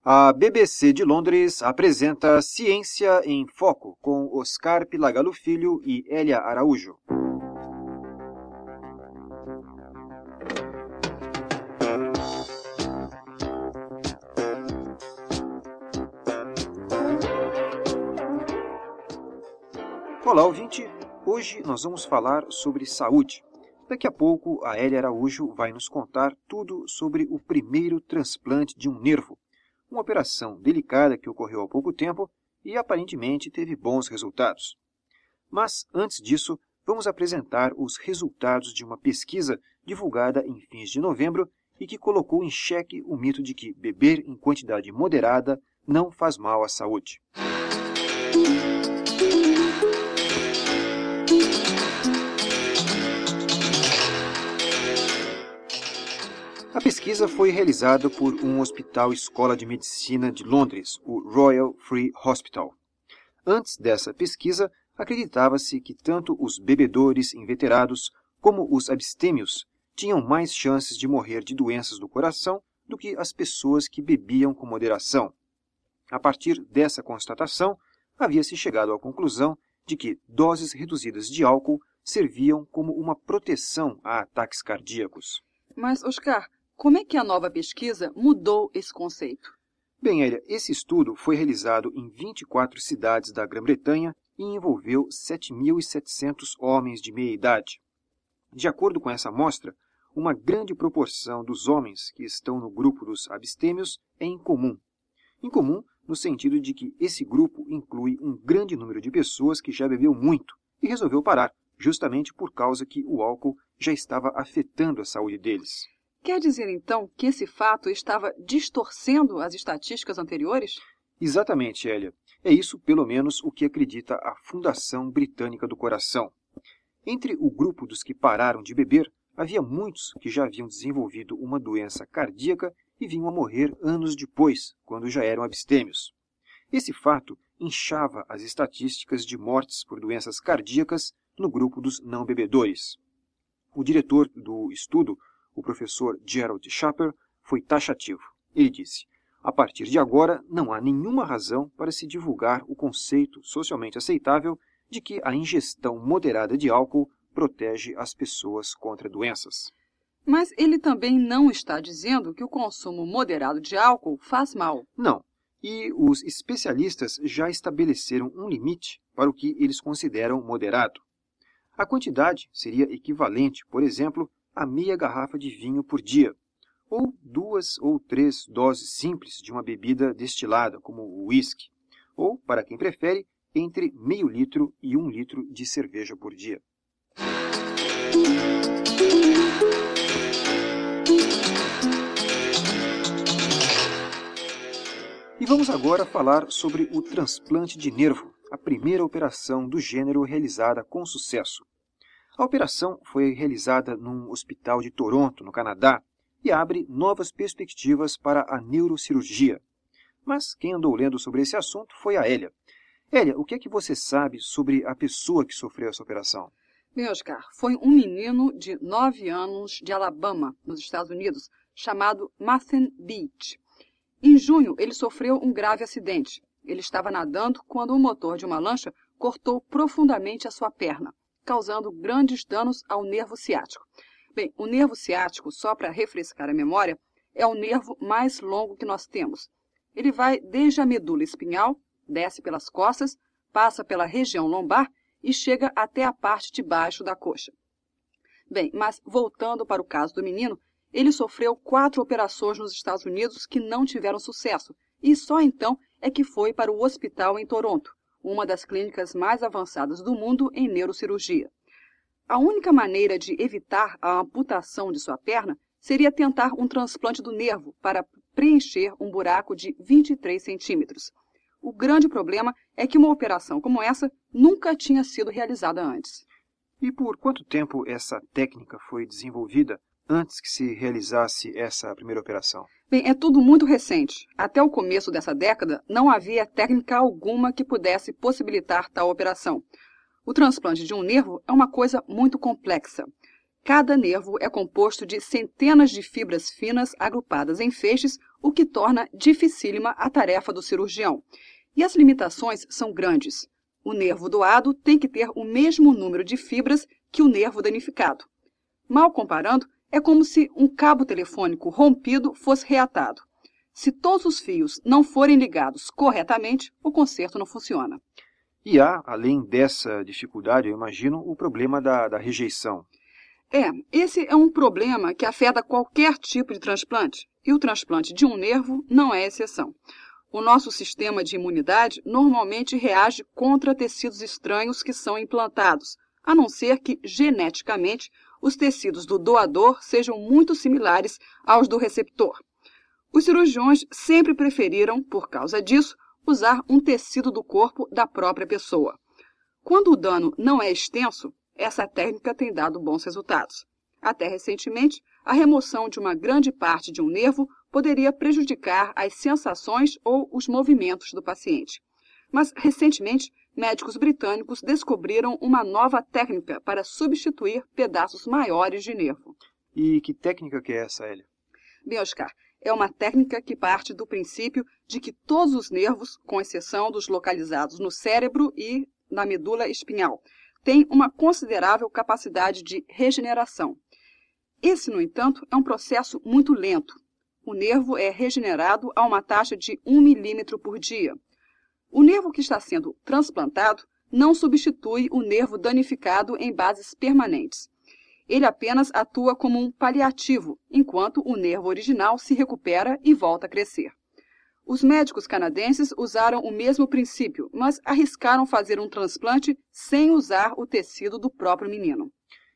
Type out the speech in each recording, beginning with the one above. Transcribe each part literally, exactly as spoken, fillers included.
A B B C de Londres apresenta Ciência em Foco com Oscar Pilagalo Filho e Hélia Araújo. Olá, ouvinte! Hoje nós vamos falar sobre saúde. Daqui a pouco a Hélia Araújo vai nos contar tudo sobre o primeiro transplante de um nervo. Uma operação delicada que ocorreu há pouco tempo e aparentemente teve bons resultados. Mas, antes disso, vamos apresentar os resultados de uma pesquisa divulgada em fins de novembro e que colocou em xeque o mito de que beber em quantidade moderada não faz mal à saúde. A pesquisa foi realizada por um hospital-escola de medicina de Londres, o Royal Free Hospital. Antes dessa pesquisa, acreditava-se que tanto os bebedores inveterados como os abstêmios tinham mais chances de morrer de doenças do coração do que as pessoas que bebiam com moderação. A partir dessa constatação, havia-se chegado à conclusão de que doses reduzidas de álcool serviam como uma proteção a ataques cardíacos. Mas, Oscar, como é que a nova pesquisa mudou esse conceito? Bem, Hélia, esse estudo foi realizado em vinte e quatro cidades da Grã-Bretanha e envolveu sete mil e setecentos homens de meia idade. De acordo com essa amostra, uma grande proporção dos homens que estão no grupo dos abstêmios é incomum. Incomum no sentido de que esse grupo inclui um grande número de pessoas que já bebeu muito e resolveu parar, justamente por causa que o álcool já estava afetando a saúde deles. Quer dizer, então, que esse fato estava distorcendo as estatísticas anteriores? Exatamente, Hélia. É isso, pelo menos, o que acredita a Fundação Britânica do Coração. Entre o grupo dos que pararam de beber, havia muitos que já haviam desenvolvido uma doença cardíaca e vinham a morrer anos depois, quando já eram abstêmios. Esse fato inchava as estatísticas de mortes por doenças cardíacas no grupo dos não bebedores. O diretor do estudo, o professor Gerald Schaper, foi taxativo. Ele disse: a partir de agora, não há nenhuma razão para se divulgar o conceito socialmente aceitável de que a ingestão moderada de álcool protege as pessoas contra doenças. Mas ele também não está dizendo que o consumo moderado de álcool faz mal. Não. E os especialistas já estabeleceram um limite para o que eles consideram moderado. A quantidade seria equivalente, por exemplo, a meia garrafa de vinho por dia, ou duas ou três doses simples de uma bebida destilada, como o uísque, ou, para quem prefere, entre meio litro e um litro de cerveja por dia. E vamos agora falar sobre o transplante de nervo, a primeira operação do gênero realizada com sucesso. A operação foi realizada num hospital de Toronto, no Canadá, e abre novas perspectivas para a neurocirurgia. Mas quem andou lendo sobre esse assunto foi a Hélia. Hélia, o que é que você sabe sobre a pessoa que sofreu essa operação? Bem, Oscar, foi um menino de nove anos de Alabama, nos Estados Unidos, chamado Mathen Beach. Em junho, ele sofreu um grave acidente. Ele estava nadando quando o motor de uma lancha cortou profundamente a sua perna, causando grandes danos ao nervo ciático. Bem, o nervo ciático, só para refrescar a memória, é o nervo mais longo que nós temos. Ele vai desde a medula espinhal, desce pelas costas, passa pela região lombar e chega até a parte de baixo da coxa. Bem, mas voltando para o caso do menino, ele sofreu quatro operações nos Estados Unidos que não tiveram sucesso, e só então é que foi para o hospital em Toronto, uma das clínicas mais avançadas do mundo em neurocirurgia. A única maneira de evitar a amputação de sua perna seria tentar um transplante do nervo para preencher um buraco de vinte e três centímetros. O grande problema é que uma operação como essa nunca tinha sido realizada antes. E por quanto tempo essa técnica foi desenvolvida antes que se realizasse essa primeira operação? Bem, é tudo muito recente. Até o começo dessa década, não havia técnica alguma que pudesse possibilitar tal operação. O transplante de um nervo é uma coisa muito complexa. Cada nervo é composto de centenas de fibras finas agrupadas em feixes o que torna dificílima a tarefa do cirurgião. E as limitações são grandes. O nervo doado tem que ter o mesmo número de fibras que o nervo danificado. Mal comparando, é como se um cabo telefônico rompido fosse reatado. Se todos os fios não forem ligados corretamente, o conserto não funciona. E há, além dessa dificuldade, eu imagino, o problema da, da rejeição. É, esse é um problema que afeta qualquer tipo de transplante, e o transplante de um nervo não é exceção. O nosso sistema de imunidade normalmente reage contra tecidos estranhos que são implantados, a não ser que, geneticamente, os tecidos do doador sejam muito similares aos do receptor. Os cirurgiões sempre preferiram, por causa disso, usar um tecido do corpo da própria pessoa. Quando o dano não é extenso, essa técnica tem dado bons resultados. Até recentemente, a remoção de uma grande parte de um nervo poderia prejudicar as sensações ou os movimentos do paciente. Mas, recentemente, médicos britânicos descobriram uma nova técnica para substituir pedaços maiores de nervo. E que técnica que é essa, Hélia? Bem, Oscar, é uma técnica que parte do princípio de que todos os nervos, com exceção dos localizados no cérebro e na medula espinhal, têm uma considerável capacidade de regeneração. Esse, no entanto, é um processo muito lento. O nervo é regenerado a uma taxa de um milímetro por dia. O nervo que está sendo transplantado não substitui o nervo danificado em bases permanentes. Ele apenas atua como um paliativo, enquanto o nervo original se recupera e volta a crescer. Os médicos canadenses usaram o mesmo princípio, mas arriscaram fazer um transplante sem usar o tecido do próprio menino.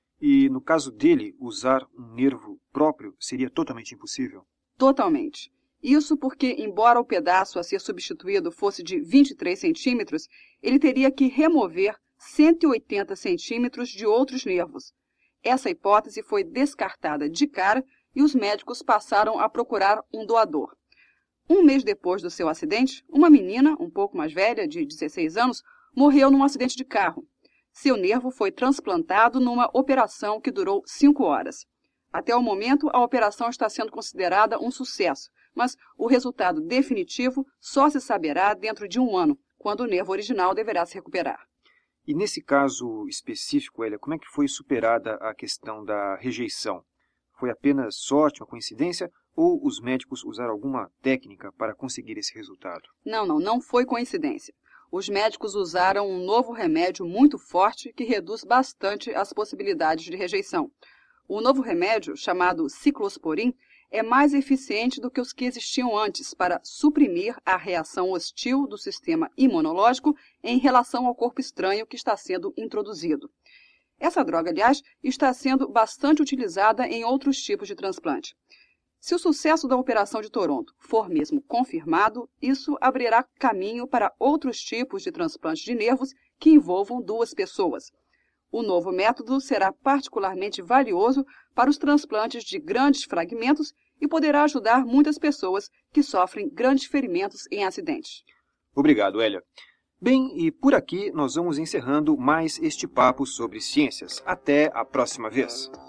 E, no caso dele, usar um nervo próprio seria totalmente impossível? Totalmente. Isso porque, embora o pedaço a ser substituído fosse de vinte e três centímetros, ele teria que remover cento e oitenta centímetros de outros nervos. Essa hipótese foi descartada de cara e os médicos passaram a procurar um doador. Um mês depois do seu acidente, uma menina, um pouco mais velha, de dezesseis anos, morreu num acidente de carro. Seu nervo foi transplantado numa operação que durou cinco horas. Até o momento, a operação está sendo considerada um sucesso, mas o resultado definitivo só se saberá dentro de um ano, quando o nervo original deverá se recuperar. E nesse caso específico, Hélia, como é que foi superada a questão da rejeição? Foi apenas sorte, uma coincidência, ou os médicos usaram alguma técnica para conseguir esse resultado? Não, não, não foi coincidência. Os médicos usaram um novo remédio muito forte que reduz bastante as possibilidades de rejeição. O novo remédio, chamado ciclosporin, é mais eficiente do que os que existiam antes para suprimir a reação hostil do sistema imunológico em relação ao corpo estranho que está sendo introduzido. Essa droga, aliás, está sendo bastante utilizada em outros tipos de transplante. Se o sucesso da Operação de Toronto for mesmo confirmado, isso abrirá caminho para outros tipos de transplante de nervos que envolvam duas pessoas. O novo método será particularmente valioso para os transplantes de grandes fragmentos e poderá ajudar muitas pessoas que sofrem grandes ferimentos em acidentes. Obrigado, Hélia. Bem, e por aqui nós vamos encerrando mais este papo sobre ciências. Até a próxima vez.